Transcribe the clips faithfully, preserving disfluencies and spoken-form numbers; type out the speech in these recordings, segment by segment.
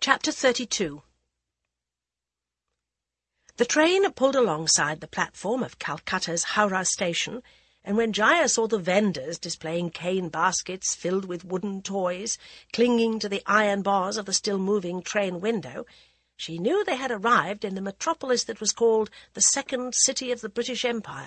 Chapter thirty-two. The train pulled alongside the platform of Calcutta's Howrah station, and when Jaya saw the vendors displaying cane baskets filled with wooden toys, clinging to the iron bars of the still-moving train window, she knew they had arrived in the metropolis that was called the second city of the British Empire.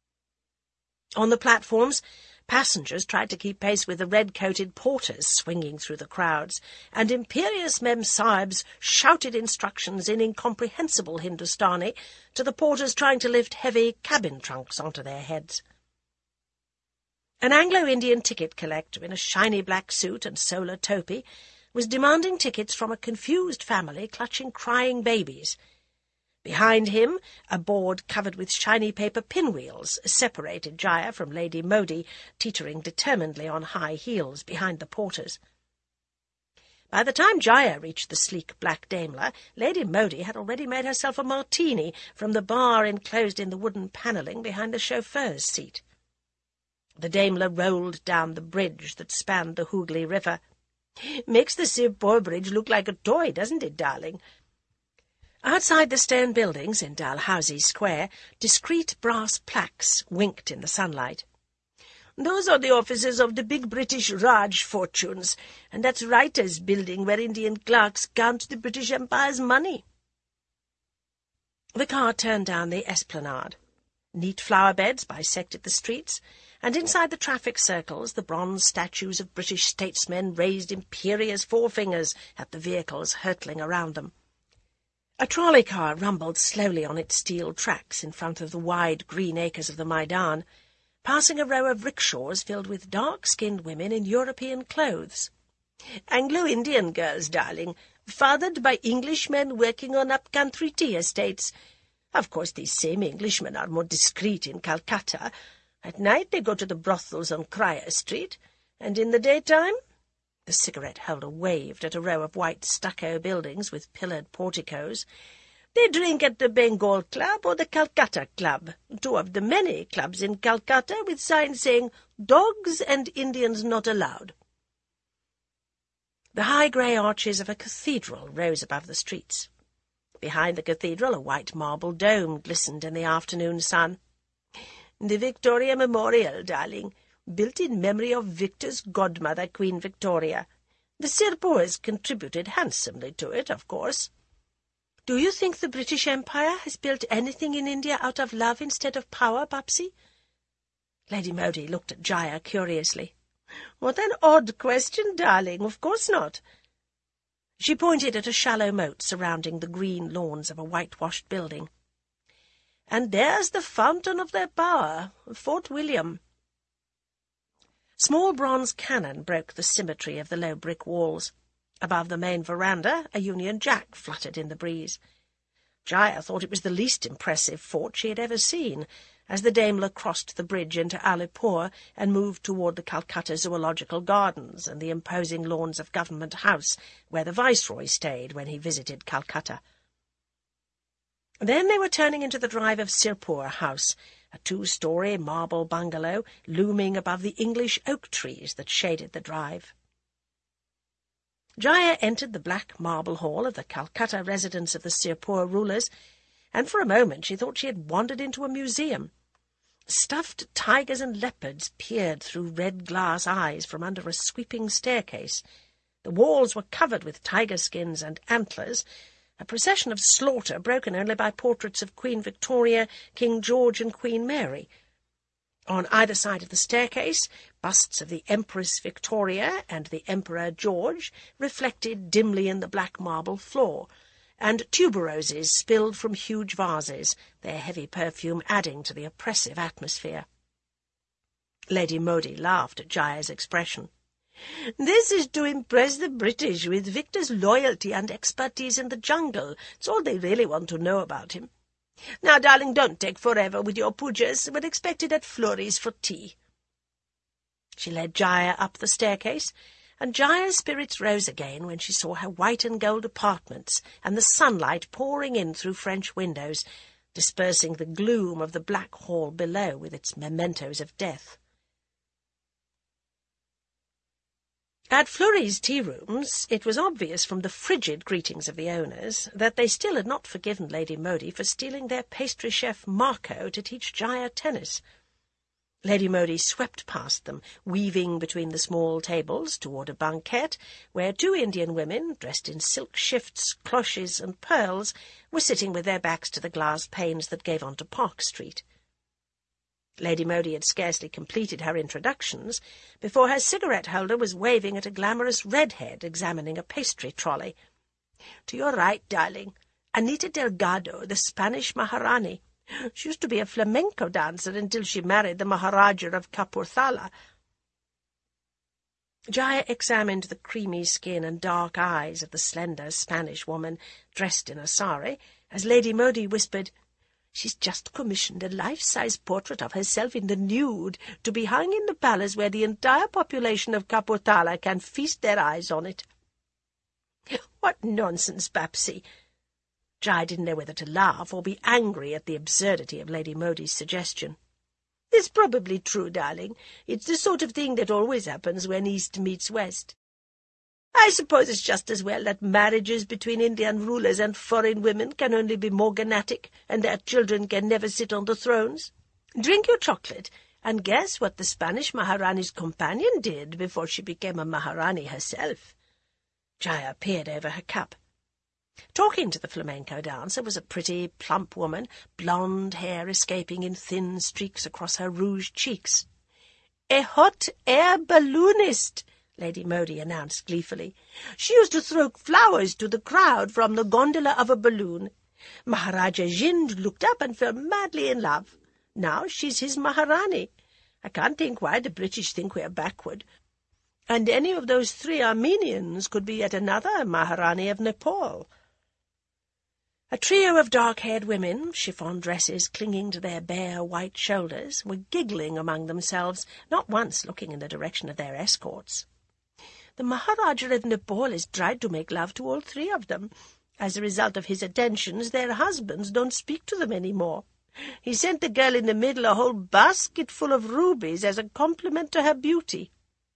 On the platforms, passengers tried to keep pace with the red-coated porters swinging through the crowds, and imperious memsahibs shouted instructions in incomprehensible Hindustani to the porters trying to lift heavy cabin trunks onto their heads. An Anglo-Indian ticket collector in a shiny black suit and solar topi was demanding tickets from a confused family clutching crying babies. Behind him, a board covered with shiny paper pinwheels separated Jaya from Lady Modi, teetering determinedly on high heels behind the porters. By the time Jaya reached the sleek black Daimler, Lady Modi had already made herself a martini from the bar enclosed in the wooden panelling behind the chauffeur's seat. The Daimler rolled down the bridge that spanned the Hooghly River. "Makes the Sirpur Bridge look like a toy, doesn't it, darling?" Outside the stone buildings in Dalhousie Square, discreet brass plaques winked in the sunlight. "Those are the offices of the big British Raj fortunes, and that's Writers' Building, where Indian clerks count the British Empire's money." The car turned down the esplanade. Neat flower beds bisected the streets, and inside the traffic circles the bronze statues of British statesmen raised imperious forefingers at the vehicles hurtling around them. A trolley car rumbled slowly on its steel tracks in front of the wide green acres of the Maidan, passing a row of rickshaws filled with dark-skinned women in European clothes. "Anglo-Indian girls, darling, fathered by Englishmen working on up-country tea estates. Of course, these same Englishmen are more discreet in Calcutta. At night they go to the brothels on Crier Street, and in the daytime—" The cigarette holder waved at a row of white stucco buildings with pillared porticos. "They drink at the Bengal Club or the Calcutta Club, two of the many clubs in Calcutta with signs saying, 'Dogs and Indians not allowed.'" The high grey arches of a cathedral rose above the streets. Behind the cathedral a white marble dome glistened in the afternoon sun. "The Victoria Memorial, darling, built in memory of Victor's godmother, Queen Victoria. The Sirpurs contributed handsomely to it, of course." "Do you think the British Empire has built anything in India out of love instead of power, Bapsi?" Lady Modi looked at Jaya curiously. "What an odd question, darling. Of course not." She pointed at a shallow moat surrounding the green lawns of a whitewashed building. "And there's the fountain of their power, Fort William." Small bronze cannon broke the symmetry of the low brick walls. Above the main veranda, a Union Jack fluttered in the breeze. Jaya thought it was the least impressive fort she had ever seen, as the Daimler crossed the bridge into Alipur and moved toward the Calcutta Zoological Gardens and the imposing lawns of Government House, where the Viceroy stayed when he visited Calcutta. Then they were turning into the drive of Sirpur House, a two-storey marble bungalow looming above the English oak trees that shaded the drive. Jaya entered the black marble hall of the Calcutta residence of the Sirpur rulers, and for a moment she thought she had wandered into a museum. Stuffed tigers and leopards peered through red glass eyes from under a sweeping staircase. The walls were covered with tiger skins and antlers, a procession of slaughter broken only by portraits of Queen Victoria, King George and Queen Mary. On either side of the staircase, busts of the Empress Victoria and the Emperor George reflected dimly in the black marble floor, and tuberoses spilled from huge vases, their heavy perfume adding to the oppressive atmosphere. Lady Modi laughed at Jaya's expression. "This is to impress the British with Victor's loyalty and expertise in the jungle. It's all they really want to know about him. Now, darling, don't take forever with your pujas. We're expected at Florey's for tea." She led Jaya up the staircase, and Jaya's spirits rose again when she saw her white and gold apartments and the sunlight pouring in through French windows, dispersing the gloom of the black hall below with its mementos of death. At Fleury's tea-rooms, it was obvious from the frigid greetings of the owners that they still had not forgiven Lady Modi for stealing their pastry chef Marco to teach Jaya tennis. Lady Modi swept past them, weaving between the small tables toward a banquette where two Indian women, dressed in silk shifts, cloches, and pearls, were sitting with their backs to the glass panes that gave onto Park Street. Lady Modi had scarcely completed her introductions before her cigarette-holder was waving at a glamorous redhead examining a pastry trolley. "To your right, darling, Anita Delgado, the Spanish Maharani. She used to be a flamenco dancer until she married the Maharaja of Kapurthala." Jaya examined the creamy skin and dark eyes of the slender Spanish woman dressed in a sari as Lady Modi whispered, "She's just commissioned a life-size portrait of herself in the nude to be hung in the palace where the entire population of Kapurthala can feast their eyes on it." "What nonsense, Babsy!" Jai didn't know whether to laugh or be angry at the absurdity of Lady Modi's suggestion. "It's probably true, darling. It's the sort of thing that always happens when East meets West. I suppose it's just as well that marriages between Indian rulers and foreign women can only be morganatic, and their children can never sit on the thrones. Drink your chocolate, and guess what the Spanish Maharani's companion did before she became a Maharani herself." Jaya peered over her cup. Talking to the flamenco dancer was a pretty, plump woman, blonde hair escaping in thin streaks across her rouged cheeks. "A hot air balloonist," Lady Modi announced gleefully. "She used to throw flowers to the crowd from the gondola of a balloon. Maharaja Jind looked up and fell madly in love. Now she's his Maharani. I can't think why the British think we're backward. And any of those three Armenians could be yet another Maharani of Nepal." A trio of dark-haired women, chiffon dresses clinging to their bare white shoulders, were giggling among themselves, not once looking in the direction of their escorts. "The Maharaja of Nepal has tried to make love to all three of them. As a result of his attentions, their husbands don't speak to them any more. He sent the girl in the middle a whole basket full of rubies as a compliment to her beauty."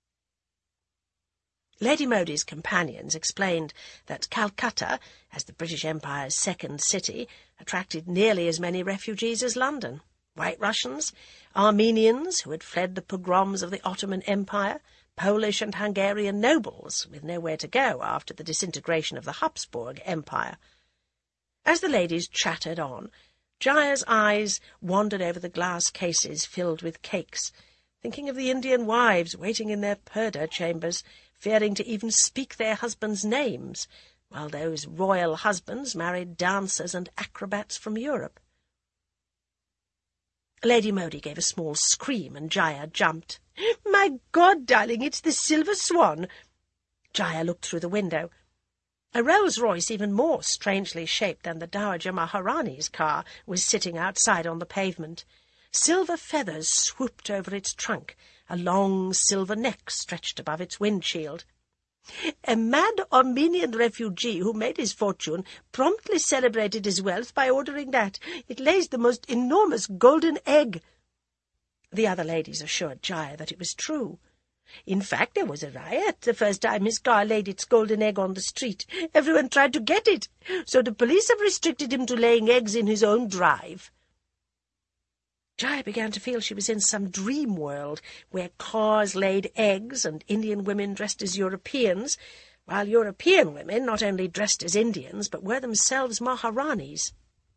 Lady Modi's companions explained that Calcutta, as the British Empire's second city, attracted nearly as many refugees as London. White Russians, Armenians who had fled the pogroms of the Ottoman Empire, Polish and Hungarian nobles with nowhere to go after the disintegration of the Habsburg Empire. As the ladies chattered on, Jaya's eyes wandered over the glass cases filled with cakes, thinking of the Indian wives waiting in their purdah chambers, fearing to even speak their husbands' names, while those royal husbands married dancers and acrobats from Europe. Lady Modi gave a small scream, and Jaya jumped. "My God, darling, it's the Silver Swan!" Jaya looked through the window. A Rolls-Royce even more strangely shaped than the Dowager Maharani's car was sitting outside on the pavement. Silver feathers swooped over its trunk. A long silver neck stretched above its windshield. "A mad Armenian refugee who made his fortune promptly celebrated his wealth by ordering that. It lays the most enormous golden egg." The other ladies assured Jaya that it was true. "In fact, there was a riot the first time his car laid its golden egg on the street. Everyone tried to get it, so the police have restricted him to laying eggs in his own drive." Jaya began to feel she was in some dream world, where cars laid eggs and Indian women dressed as Europeans, while European women not only dressed as Indians, but were themselves Maharanis.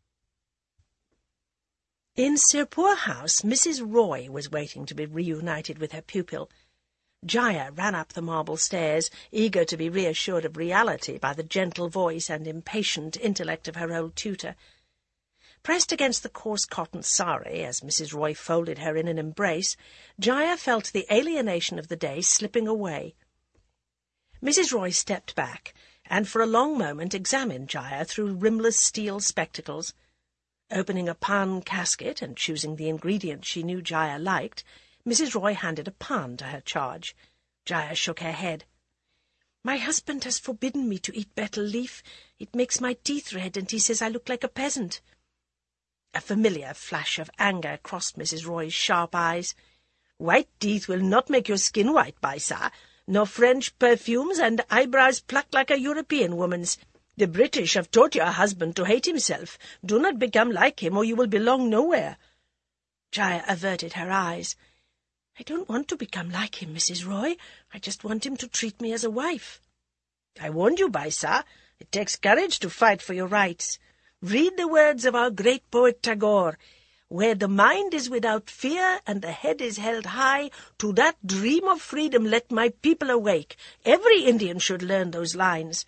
In Sirpur House, Missus Roy was waiting to be reunited with her pupil. Jaya ran up the marble stairs, eager to be reassured of reality by the gentle voice and impatient intellect of her old tutor. Pressed against the coarse cotton sari, as Missus Roy folded her in an embrace, Jaya felt the alienation of the day slipping away. Missus Roy stepped back, and for a long moment examined Jaya through rimless steel spectacles. Opening a pan casket and choosing the ingredients she knew Jaya liked, Missus Roy handed a pan to her charge. Jaya shook her head. "My husband has forbidden me to eat betel leaf. It makes my teeth red, and he says I look like a peasant." A familiar flash of anger crossed Missus Roy's sharp eyes. "White teeth will not make your skin white, Baisa. No French perfumes and eyebrows plucked like a European woman's. The British have taught your husband to hate himself. Do not become like him, or you will belong nowhere." Jaya averted her eyes. "I don't want to become like him, Missus Roy. I just want him to treat me as a wife." "I warned you, Baisa. It takes courage to fight for your rights. Read the words of our great poet Tagore. Where the mind is without fear and the head is held high, to that dream of freedom let my people awake. Every Indian should learn those lines."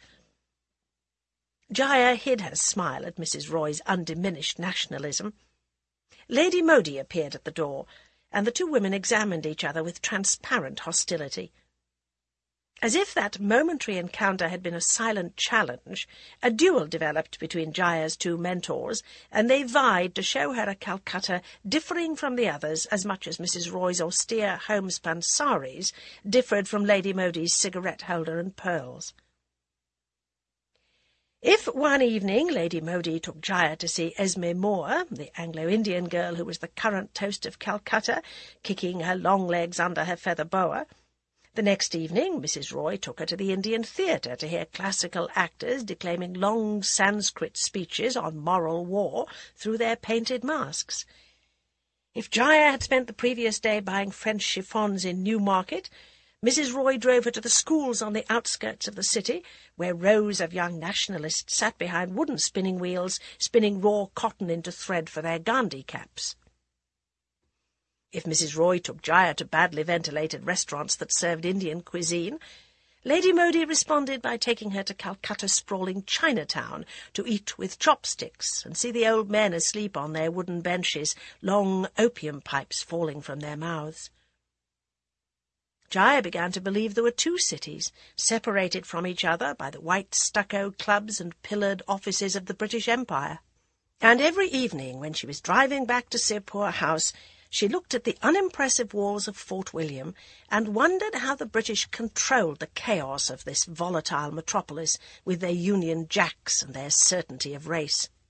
Jaya hid her smile at Missus Roy's undiminished nationalism. Lady Modi appeared at the door, and the two women examined each other with transparent hostility. As if that momentary encounter had been a silent challenge, a duel developed between Jaya's two mentors, and they vied to show her a Calcutta differing from the others as much as Missus Roy's austere homespun saris differed from Lady Modi's cigarette-holder and pearls. If one evening Lady Modi took Jaya to see Esme Moore, the Anglo-Indian girl who was the current toast of Calcutta, kicking her long legs under her feather boa, the next evening Missus Roy took her to the Indian theatre to hear classical actors declaiming long Sanskrit speeches on moral war through their painted masks. If Jaya had spent the previous day buying French chiffons in Newmarket, Missus Roy drove her to the schools on the outskirts of the city, where rows of young nationalists sat behind wooden spinning wheels, spinning raw cotton into thread for their Gandhi caps. If Missus Roy took Jaya to badly ventilated restaurants that served Indian cuisine, Lady Modi responded by taking her to Calcutta's sprawling Chinatown to eat with chopsticks and see the old men asleep on their wooden benches, long opium pipes falling from their mouths. Jaya began to believe there were two cities, separated from each other by the white stucco clubs and pillared offices of the British Empire. And every evening, when she was driving back to Sirpur House, she looked at the unimpressive walls of Fort William and wondered how the British controlled the chaos of this volatile metropolis with their Union Jacks and their certainty of race.